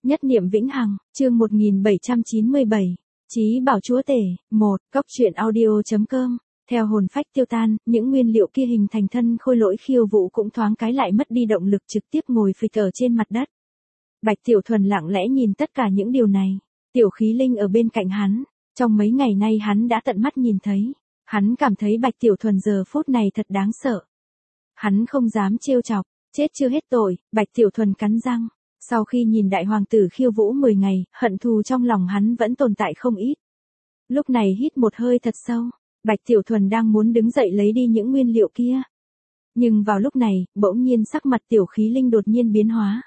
Nhất niệm vĩnh hằng, chương 1797. Chí bảo chúa tể, 1, Cóc truyện audio.com. Theo hồn phách tiêu tan, những nguyên liệu kia hình thành thân khôi lỗi khiêu vũ cũng thoáng cái lại mất đi động lực, trực tiếp ngồi phịch ở trên mặt đất. Bạch Tiểu Thuần lặng lẽ nhìn tất cả những điều này. Tiểu Khí Linh ở bên cạnh hắn, trong mấy ngày nay hắn đã tận mắt nhìn thấy. Hắn cảm thấy Bạch Tiểu Thuần giờ phút này thật đáng sợ. Hắn không dám trêu chọc, chết chưa hết tội, Bạch Tiểu Thuần cắn răng. Sau khi nhìn đại hoàng tử khiêu vũ 10 ngày, hận thù trong lòng hắn vẫn tồn tại không ít. Lúc này hít một hơi thật sâu, Bạch Tiểu Thuần đang muốn đứng dậy lấy đi những nguyên liệu kia. Nhưng vào lúc này, bỗng nhiên sắc mặt Tiểu Khí Linh đột nhiên biến hóa.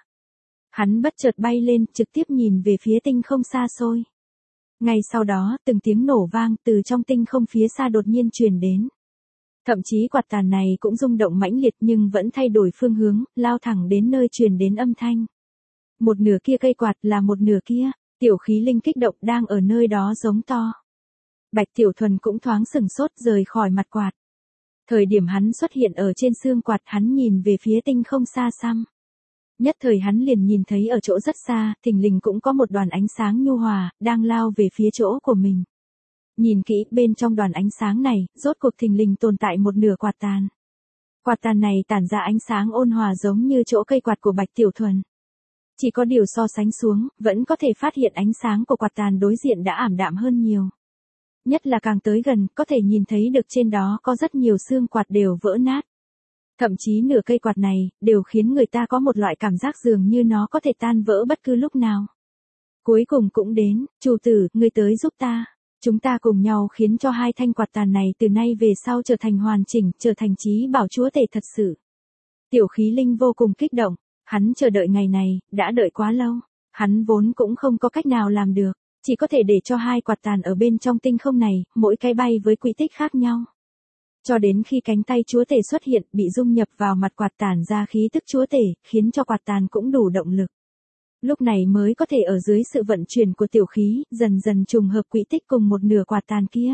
Hắn bất chợt bay lên, trực tiếp nhìn về phía tinh không xa xôi. Ngay sau đó, từng tiếng nổ vang từ trong tinh không phía xa đột nhiên truyền đến. Thậm chí quạt tàn này cũng rung động mãnh liệt nhưng vẫn thay đổi phương hướng, lao thẳng đến nơi truyền đến âm thanh. Một nửa kia cây quạt là một nửa kia, Tiểu Khí Linh kích động đang ở nơi đó giống to. Bạch Tiểu Thuần cũng thoáng sừng sốt rời khỏi mặt quạt. Thời điểm hắn xuất hiện ở trên xương quạt, hắn nhìn về phía tinh không xa xăm. Nhất thời hắn liền nhìn thấy ở chỗ rất xa, thình lình cũng có một đoàn ánh sáng nhu hòa, đang lao về phía chỗ của mình. Nhìn kỹ, bên trong đoàn ánh sáng này, rốt cuộc thình lình tồn tại một nửa quạt tàn. Quạt tàn này tản ra ánh sáng ôn hòa giống như chỗ cây quạt của Bạch Tiểu Thuần. Chỉ có điều so sánh xuống, vẫn có thể phát hiện ánh sáng của quạt tàn đối diện đã ảm đạm hơn nhiều. Nhất là càng tới gần, có thể nhìn thấy được trên đó có rất nhiều xương quạt đều vỡ nát. Thậm chí nửa cây quạt này, đều khiến người ta có một loại cảm giác dường như nó có thể tan vỡ bất cứ lúc nào. Cuối cùng cũng đến, chủ tử, ngươi tới giúp ta. Chúng ta cùng nhau khiến cho hai thanh quạt tàn này từ nay về sau trở thành hoàn chỉnh, trở thành chí bảo chúa tể thật sự. Tiểu Khí Linh vô cùng kích động, hắn chờ đợi ngày này, đã đợi quá lâu. Hắn vốn cũng không có cách nào làm được, chỉ có thể để cho hai quạt tàn ở bên trong tinh không này, mỗi cái bay với quỹ tích khác nhau. Cho đến khi cánh tay chúa tể xuất hiện, bị dung nhập vào mặt quạt tàn ra khí tức chúa tể, khiến cho quạt tàn cũng đủ động lực. Lúc này mới có thể ở dưới sự vận chuyển của tiểu khí, dần dần trùng hợp quỹ tích cùng một nửa quạt tàn kia.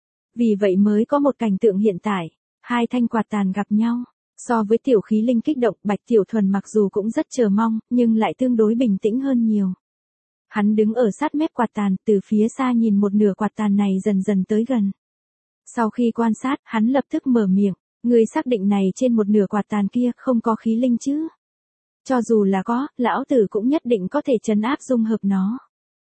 Vì vậy mới có một cảnh tượng hiện tại, hai thanh quạt tàn gặp nhau. So với Tiểu Khí Linh kích động, Bạch Tiểu Thuần mặc dù cũng rất chờ mong, nhưng lại tương đối bình tĩnh hơn nhiều. Hắn đứng ở sát mép quạt tàn, từ phía xa nhìn một nửa quạt tàn này dần dần tới gần. Sau khi quan sát, hắn lập tức mở miệng, người xác định này trên một nửa quạt tàn kia không có khí linh chứ? Cho dù là có, lão tử cũng nhất định có thể trấn áp dung hợp nó.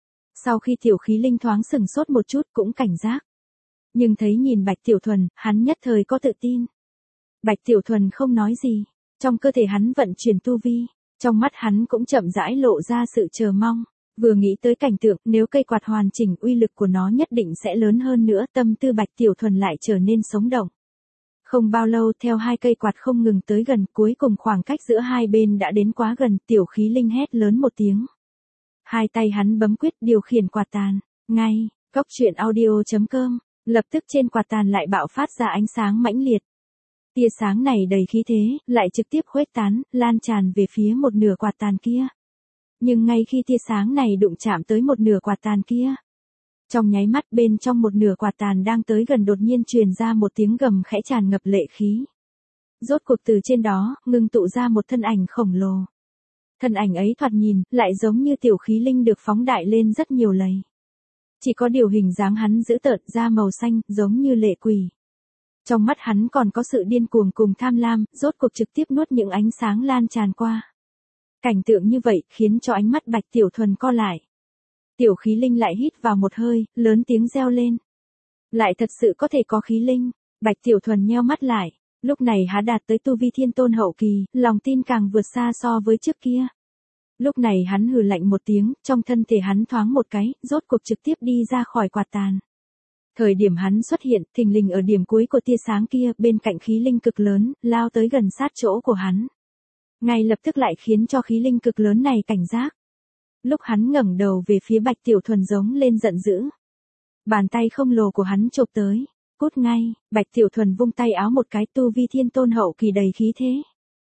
Sau khi Tiểu Khí Linh thoáng sừng sốt một chút cũng cảnh giác. Nhưng thấy nhìn Bạch Tiểu Thuần, hắn nhất thời có tự tin. Bạch Tiểu Thuần không nói gì, trong cơ thể hắn vận chuyển tu vi, trong mắt hắn cũng chậm rãi lộ ra sự chờ mong. Vừa nghĩ tới cảnh tượng, nếu cây quạt hoàn chỉnh, uy lực của nó nhất định sẽ lớn hơn nữa, tâm tư Bạch Tiểu Thuần lại trở nên sống động. Không bao lâu, theo hai cây quạt không ngừng tới gần, cuối cùng khoảng cách giữa hai bên đã đến quá gần, Tiểu Khí Linh hét lớn một tiếng. Hai tay hắn bấm quyết điều khiển quạt tàn, ngay, Cóc truyện audio.com, lập tức trên quạt tàn lại bạo phát ra ánh sáng mãnh liệt. Tia sáng này đầy khí thế, lại trực tiếp khuếch tán, lan tràn về phía một nửa quạt tàn kia. Nhưng ngay khi tia sáng này đụng chạm tới một nửa quạt tàn kia, trong nháy mắt bên trong một nửa quạt tàn đang tới gần đột nhiên truyền ra một tiếng gầm khẽ tràn ngập lệ khí. Rốt cuộc từ trên đó, ngưng tụ ra một thân ảnh khổng lồ. Thân ảnh ấy thoạt nhìn, lại giống như Tiểu Khí Linh được phóng đại lên rất nhiều lầy. Chỉ có điều hình dáng hắn dữ tợn, da màu xanh, giống như lệ quỷ. Trong mắt hắn còn có sự điên cuồng cùng tham lam, rốt cuộc trực tiếp nuốt những ánh sáng lan tràn qua. Cảnh tượng như vậy khiến cho ánh mắt Bạch Tiểu Thuần co lại. Tiểu Khí Linh lại hít vào một hơi, lớn tiếng reo lên. Lại thật sự có thể có khí linh. Bạch Tiểu Thuần nheo mắt lại, lúc này hắn đạt tới tu vi thiên tôn hậu kỳ, lòng tin càng vượt xa so với trước kia. Lúc này hắn hừ lạnh một tiếng, trong thân thể hắn thoáng một cái, rốt cuộc trực tiếp đi ra khỏi quạt tàn. Thời điểm hắn xuất hiện, thình lình ở điểm cuối của tia sáng kia, bên cạnh khí linh cực lớn, lao tới gần sát chỗ của hắn. Ngay lập tức lại khiến cho khí linh cực lớn này cảnh giác. Lúc hắn ngẩng đầu về phía Bạch Tiểu Thuần giống lên giận dữ. Bàn tay không lồ của hắn chộp tới, cút ngay, Bạch Tiểu Thuần vung tay áo một cái, tu vi thiên tôn hậu kỳ đầy khí thế.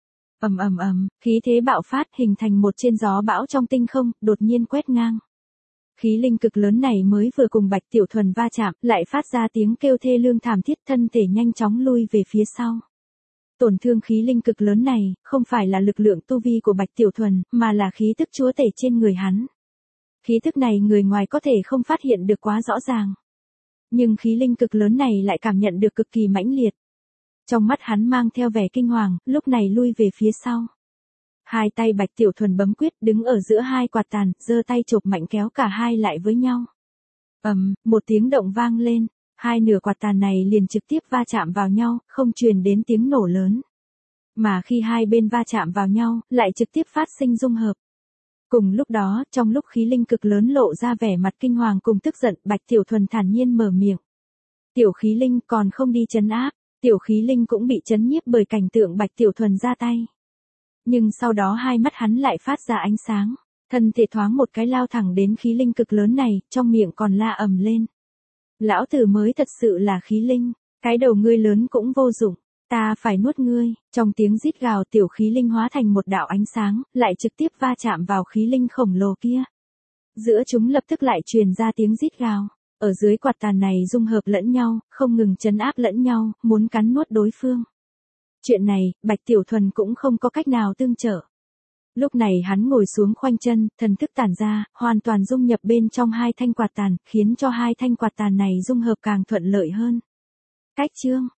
Ầm ầm ầm, khí thế bạo phát hình thành một trên gió bão trong tinh không, đột nhiên quét ngang. Khí linh cực lớn này mới vừa cùng Bạch Tiểu Thuần va chạm, lại phát ra tiếng kêu thê lương thảm thiết, thân thể nhanh chóng lui về phía sau. Tổn thương khí linh cực lớn này, không phải là lực lượng tu vi của Bạch Tiểu Thuần, mà là khí tức chúa tể trên người hắn. Khí tức này người ngoài có thể không phát hiện được quá rõ ràng. Nhưng khí linh cực lớn này lại cảm nhận được cực kỳ mãnh liệt. Trong mắt hắn mang theo vẻ kinh hoàng, lúc này lui về phía sau. Hai tay Bạch Tiểu Thuần bấm quyết đứng ở giữa hai quạt tàn, giơ tay chộp mạnh kéo cả hai lại với nhau. Một tiếng động vang lên, hai nửa quạt tàn này liền trực tiếp va chạm vào nhau, không truyền đến tiếng nổ lớn. Mà khi hai bên va chạm vào nhau, lại trực tiếp phát sinh dung hợp. Cùng lúc đó, trong lúc khí linh cực lớn lộ ra vẻ mặt kinh hoàng cùng tức giận, Bạch Tiểu Thuần thản nhiên mở miệng. Tiểu khí linh còn không đi trấn áp, tiểu khí linh cũng bị chấn nhiếp bởi cảnh tượng Bạch Tiểu Thuần ra tay. Nhưng sau đó hai mắt hắn lại phát ra ánh sáng, thân thể thoáng một cái lao thẳng đến khí linh cực lớn này, trong miệng còn la ầm lên. Lão tử mới thật sự là khí linh, cái đầu ngươi lớn cũng vô dụng, ta phải nuốt ngươi. Trong tiếng rít gào, tiểu khí linh hóa thành một đạo ánh sáng, lại trực tiếp va chạm vào khí linh khổng lồ kia. Giữa chúng lập tức lại truyền ra tiếng rít gào. Ở dưới quạt tàn này dung hợp lẫn nhau, không ngừng trấn áp lẫn nhau, muốn cắn nuốt đối phương. Chuyện này, Bạch Tiểu Thuần cũng không có cách nào tương trợ. Lúc này hắn ngồi xuống khoanh chân, thần thức tản ra, hoàn toàn dung nhập bên trong hai thanh quạt tàn, khiến cho hai thanh quạt tàn này dung hợp càng thuận lợi hơn. Cách chương